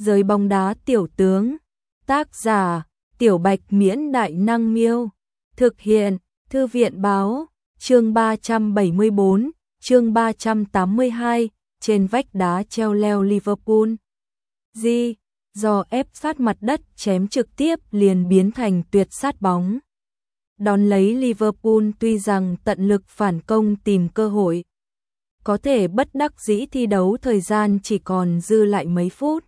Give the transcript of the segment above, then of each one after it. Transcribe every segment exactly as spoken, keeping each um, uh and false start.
Giới bóng đá tiểu tướng. Tác giả: Tiểu Bạch Miễn Đại Năng Miêu. Thực hiện: Thư viện Báo. Chương ba trăm bảy mươi bốn, chương ba trăm tám mươi hai, trên vách đá treo leo Liverpool. Di, do ép sát mặt đất chém trực tiếp liền biến thành tuyệt sát bóng. Đón lấy Liverpool tuy rằng tận lực phản công tìm cơ hội, có thể bất đắc dĩ thi đấu thời gian chỉ còn dư lại mấy phút.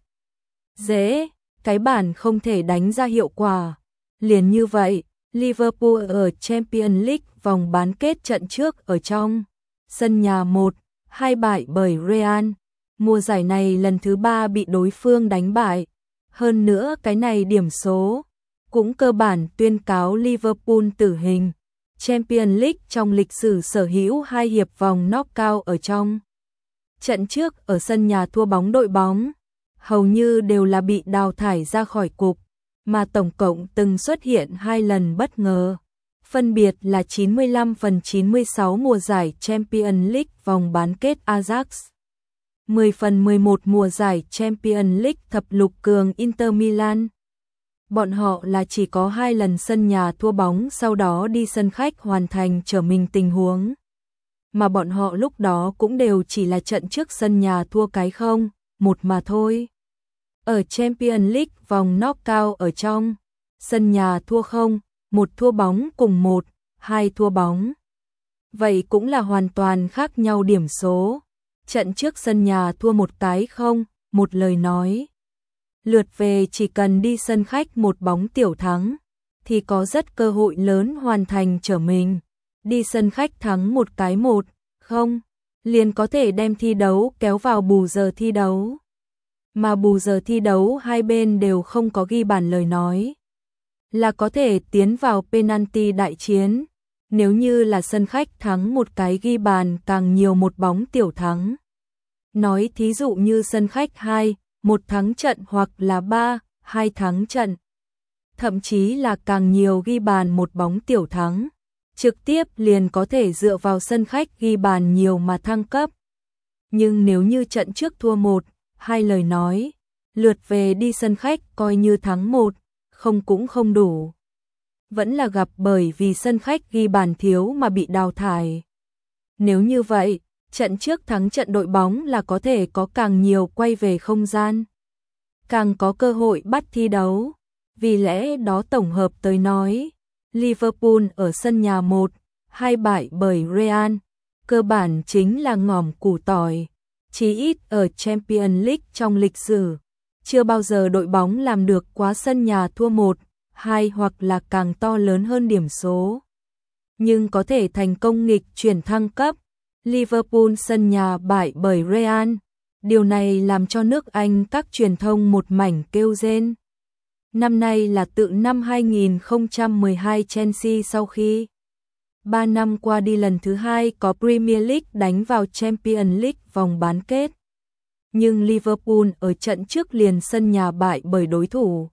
Dễ, cái bản không thể đánh ra hiệu quả. Liền như vậy, Liverpool ở Champions League vòng bán kết trận trước ở trong sân nhà một hai bại bởi Real. Mùa giải này lần thứ ba bị đối phương đánh bại. Hơn nữa cái này điểm số cũng cơ bản tuyên cáo Liverpool tử hình. Champions League trong lịch sử sở hữu hai hiệp vòng knockout ở trong trận trước ở sân nhà thua bóng đội bóng, hầu như đều là bị đào thải ra khỏi cục, mà tổng cộng từng xuất hiện hai lần bất ngờ, phân biệt là chín mươi lăm phần chín mươi sáu mùa giải Champions League vòng bán kết Ajax, mười phần mười một mùa giải Champions League thập lục cường Inter Milan. Bọn họ là chỉ có hai lần sân nhà thua bóng sau đó đi sân khách hoàn thành trở mình tình huống. Mà bọn họ lúc đó cũng đều chỉ là trận trước sân nhà thua cái không, một mà thôi. Ở Champions League vòng knockout ở trong sân nhà thua không, một thua bóng cùng một, hai thua bóng. Vậy cũng là hoàn toàn khác nhau điểm số. Trận trước sân nhà thua một cái không, một lời nói. Lượt về chỉ cần đi sân khách một bóng tiểu thắng, thì có rất cơ hội lớn hoàn thành trở mình. Đi sân khách thắng một cái một, không, liền có thể đem thi đấu kéo vào bù giờ thi đấu. Mà bù giờ thi đấu hai bên đều không có ghi bàn lời nói, là có thể tiến vào penalty đại chiến. Nếu như là sân khách thắng một cái ghi bàn càng nhiều một bóng tiểu thắng. Nói thí dụ như sân khách hai, một thắng trận hoặc là ba, hai thắng trận. Thậm chí là càng nhiều ghi bàn một bóng tiểu thắng. Trực tiếp liền có thể dựa vào sân khách ghi bàn nhiều mà thăng cấp. Nhưng nếu như trận trước thua một, hai lời nói, lượt về đi sân khách coi như thắng một, không cũng không đủ. Vẫn là gặp bởi vì sân khách ghi bàn thiếu mà bị đào thải. Nếu như vậy, trận trước thắng trận đội bóng là có thể có càng nhiều quay về không gian, càng có cơ hội bắt thi đấu. Vì lẽ đó tổng hợp tới nói, Liverpool ở sân nhà một hai bại bởi Real, cơ bản chính là ngòm củ tỏi. Chí ít ở Champions League trong lịch sử, chưa bao giờ đội bóng làm được quá sân nhà thua một, hai hoặc là càng to lớn hơn điểm số. Nhưng có thể thành công nghịch chuyển thăng cấp. Liverpool sân nhà bại bởi Real. Điều này làm cho nước Anh các truyền thông một mảnh kêu rên. Năm nay là tự năm hai nghìn không trăm mười hai Chelsea sau khi ba năm qua đi lần thứ hai có Premier League đánh vào Champions League vòng bán kết. Nhưng Liverpool ở trận trước liền sân nhà bại bởi đối thủ.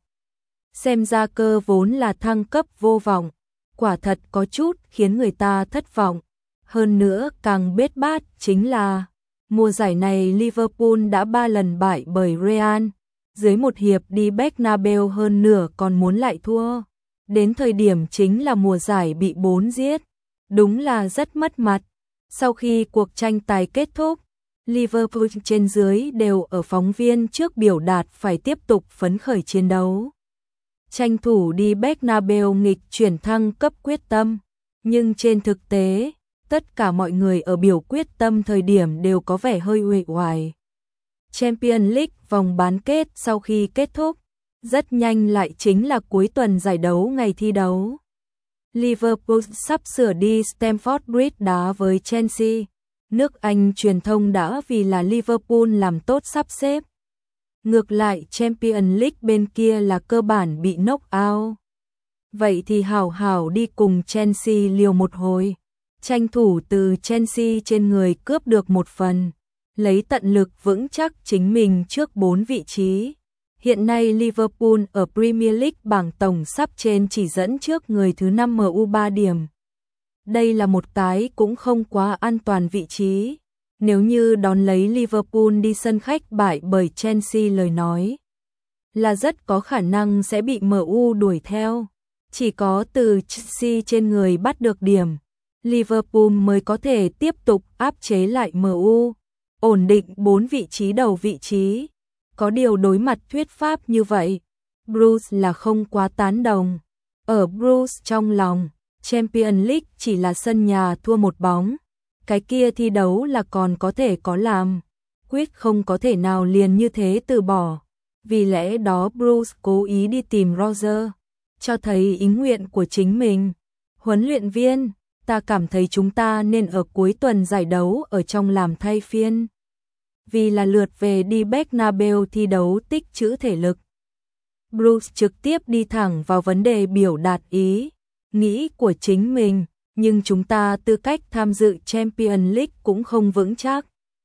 Xem ra cơ vốn là thăng cấp vô vọng, quả thật có chút khiến người ta thất vọng. Hơn nữa càng bết bát chính là mùa giải này Liverpool đã ba lần bại bởi Real. Dưới một hiệp đi Bernabeu hơn nửa còn muốn lại thua. Đến thời điểm chính là mùa giải bị bốn giết. Đúng là rất mất mặt. Sau khi cuộc tranh tài kết thúc, Liverpool trên dưới đều ở phóng viên trước biểu đạt phải tiếp tục phấn khởi chiến đấu. Tranh thủ đi Bernabeu nghịch chuyển thăng cấp quyết tâm. Nhưng trên thực tế, tất cả mọi người ở biểu quyết tâm thời điểm đều có vẻ hơi uể oải. Champions League vòng bán kết sau khi kết thúc, rất nhanh lại chính là cuối tuần giải đấu ngày thi đấu. Liverpool sắp sửa đi Stamford Bridge đá với Chelsea. Nước Anh truyền thông đã vì là Liverpool làm tốt sắp xếp. Ngược lại Champions League bên kia là cơ bản bị knock out. Vậy thì hảo hảo đi cùng Chelsea liều một hồi. Tranh thủ từ Chelsea trên người cướp được một phần. Lấy tận lực vững chắc chính mình trước bốn vị trí. Hiện nay Liverpool ở Premier League bảng tổng sắp trên chỉ dẫn trước người thứ năm em u ba điểm. Đây là một cái cũng không quá an toàn vị trí. Nếu như đón lấy Liverpool đi sân khách bại bởi Chelsea lời nói, là rất có khả năng sẽ bị em u đuổi theo. Chỉ có từ Chelsea trên người bắt được điểm, Liverpool mới có thể tiếp tục áp chế lại em u, ổn định bốn vị trí đầu vị trí. Có điều đối mặt thuyết pháp như vậy, Bruce là không quá tán đồng. Ở Bruce trong lòng, Champions League chỉ là sân nhà thua một bóng. Cái kia thi đấu là còn có thể có làm. Quyết không có thể nào liền như thế từ bỏ. Vì lẽ đó Bruce cố ý đi tìm Roger, cho thấy ý nguyện của chính mình. Huấn luyện viên, ta cảm thấy chúng ta nên ở cuối tuần giải đấu ở trong làm thay phiên. Vì là lượt về đi Bernabeu thi đấu tích trữ thể lực. Bruce trực tiếp đi thẳng vào vấn đề biểu đạt ý nghĩ của chính mình, nhưng chúng ta tư cách tham dự Champions League cũng không vững chắc.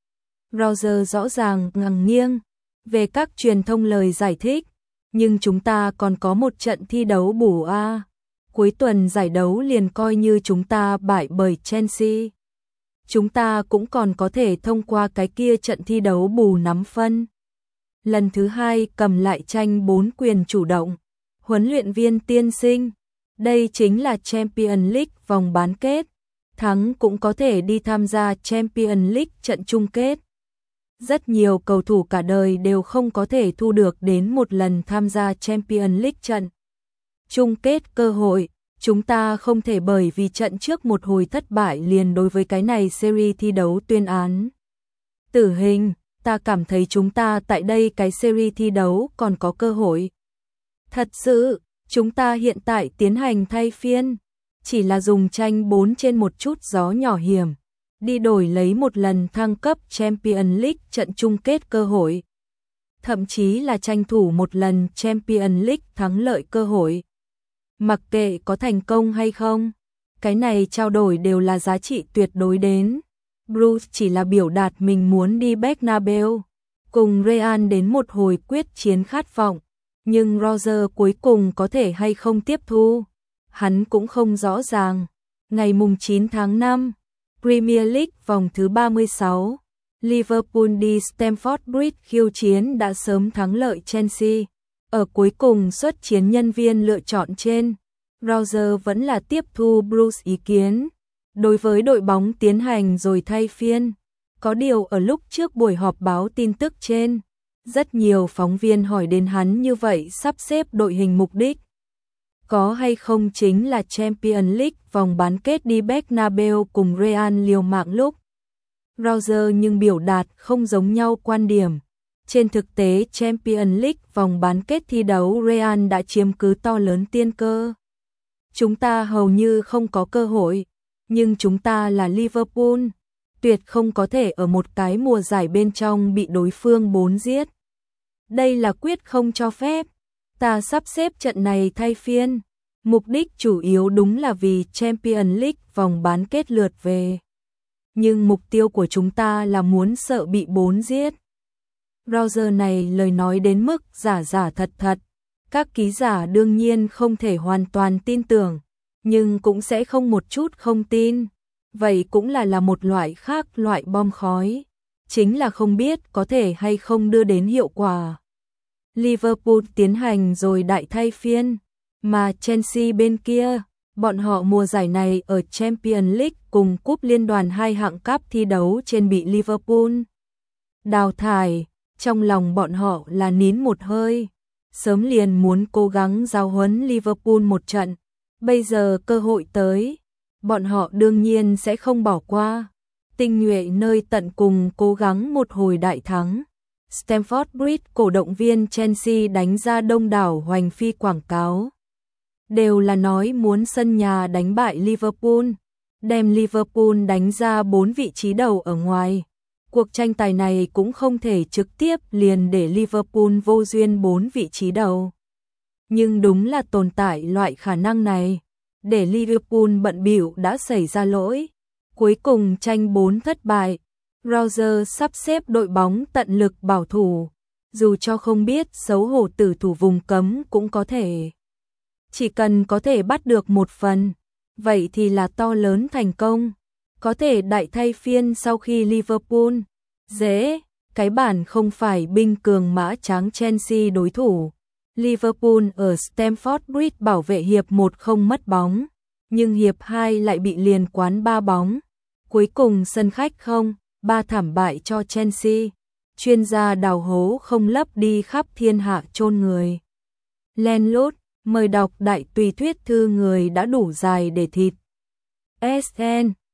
Roger rõ ràng ngằng nghiêng về các truyền thông lời giải thích, nhưng chúng ta còn có một trận thi đấu bù a. Cuối tuần giải đấu liền coi như chúng ta bại bởi Chelsea. Chúng ta cũng còn có thể thông qua cái kia trận thi đấu bù nắm phân. Lần thứ hai cầm lại tranh bốn quyền chủ động. Huấn luyện viên tiên sinh, đây chính là Champions League vòng bán kết. Thắng cũng có thể đi tham gia Champions League trận chung kết. Rất nhiều cầu thủ cả đời đều không có thể thu được đến một lần tham gia Champions League trận chung kết cơ hội. Chúng ta không thể bởi vì trận trước một hồi thất bại liền đối với cái này series thi đấu tuyên án tử hình. Ta cảm thấy chúng ta tại đây cái series thi đấu còn có cơ hội. Thật sự, chúng ta hiện tại tiến hành thay phiên, chỉ là dùng tranh bốn trên một chút gió nhỏ hiểm, đi đổi lấy một lần thăng cấp Champions League trận chung kết cơ hội. Thậm chí là tranh thủ một lần Champions League thắng lợi cơ hội. Mặc kệ có thành công hay không, cái này trao đổi đều là giá trị tuyệt đối đến. Bruce chỉ là biểu đạt mình muốn đi Bernabeu, cùng Real đến một hồi quyết chiến khát vọng, nhưng Roger cuối cùng có thể hay không tiếp thu, hắn cũng không rõ ràng. Ngày mùng chín tháng năm, Premier League vòng thứ ba mươi sáu, Liverpool đi Stamford Bridge khiêu chiến đã sớm thắng lợi Chelsea. Ở cuối cùng suất chiến nhân viên lựa chọn trên, Roger vẫn là tiếp thu Bruce ý kiến. Đối với đội bóng tiến hành rồi thay phiên, có điều ở lúc trước buổi họp báo tin tức trên, rất nhiều phóng viên hỏi đến hắn như vậy sắp xếp đội hình mục đích có hay không chính là Champions League vòng bán kết đi Bernabeu cùng Real liều mạng lúc. Roger nhưng biểu đạt không giống nhau quan điểm. Trên thực tế Champions League vòng bán kết thi đấu Real đã chiếm cứ to lớn tiên cơ. Chúng ta hầu như không có cơ hội. Nhưng chúng ta là Liverpool, tuyệt không có thể ở một cái mùa giải bên trong bị đối phương bốn giết. Đây là quyết không cho phép. Ta sắp xếp trận này thay phiên. Mục đích chủ yếu đúng là vì Champions League vòng bán kết lượt về. Nhưng mục tiêu của chúng ta là muốn sợ bị bốn giết. Roger này lời nói đến mức giả giả thật thật. Các ký giả đương nhiên không thể hoàn toàn tin tưởng, nhưng cũng sẽ không một chút không tin. Vậy cũng là là một loại khác loại bom khói. Chính là không biết có thể hay không đưa đến hiệu quả. Liverpool tiến hành rồi đại thay phiên. Mà Chelsea bên kia, bọn họ mùa giải này ở Champions League cùng cúp liên đoàn hai hạng cúp thi đấu trên bị Liverpool đào thải. Trong lòng bọn họ là nín một hơi. Sớm liền muốn cố gắng giao huấn Liverpool một trận. Bây giờ cơ hội tới, bọn họ đương nhiên sẽ không bỏ qua. Tinh nhuệ nơi tận cùng cố gắng một hồi đại thắng. Stamford Bridge cổ động viên Chelsea đánh ra đông đảo hoành phi quảng cáo. Đều là nói muốn sân nhà đánh bại Liverpool, đem Liverpool đánh ra bốn vị trí đầu ở ngoài. Cuộc tranh tài này cũng không thể trực tiếp liền để Liverpool vô duyên bốn vị trí đầu. Nhưng đúng là tồn tại loại khả năng này. Để Liverpool bận bịu đã xảy ra lỗi. Cuối cùng tranh bốn thất bại. Roger sắp xếp đội bóng tận lực bảo thủ. Dù cho không biết xấu hổ tử thủ vùng cấm cũng có thể. Chỉ cần có thể bắt được một phần, vậy thì là to lớn thành công. Có thể đại thay phiên sau khi Liverpool dễ cái bản không phải binh cường mã tráng Chelsea đối thủ. Liverpool ở Stamford Bridge bảo vệ hiệp một không mất bóng, nhưng hiệp hai lại bị liền quán ba bóng. Cuối cùng sân khách không ba thảm bại cho Chelsea. Chuyên gia đào hố không lấp đi khắp thiên hạ chôn người. Len lút, mời đọc đại tùy thuyết thư người đã đủ dài để thịt. ét en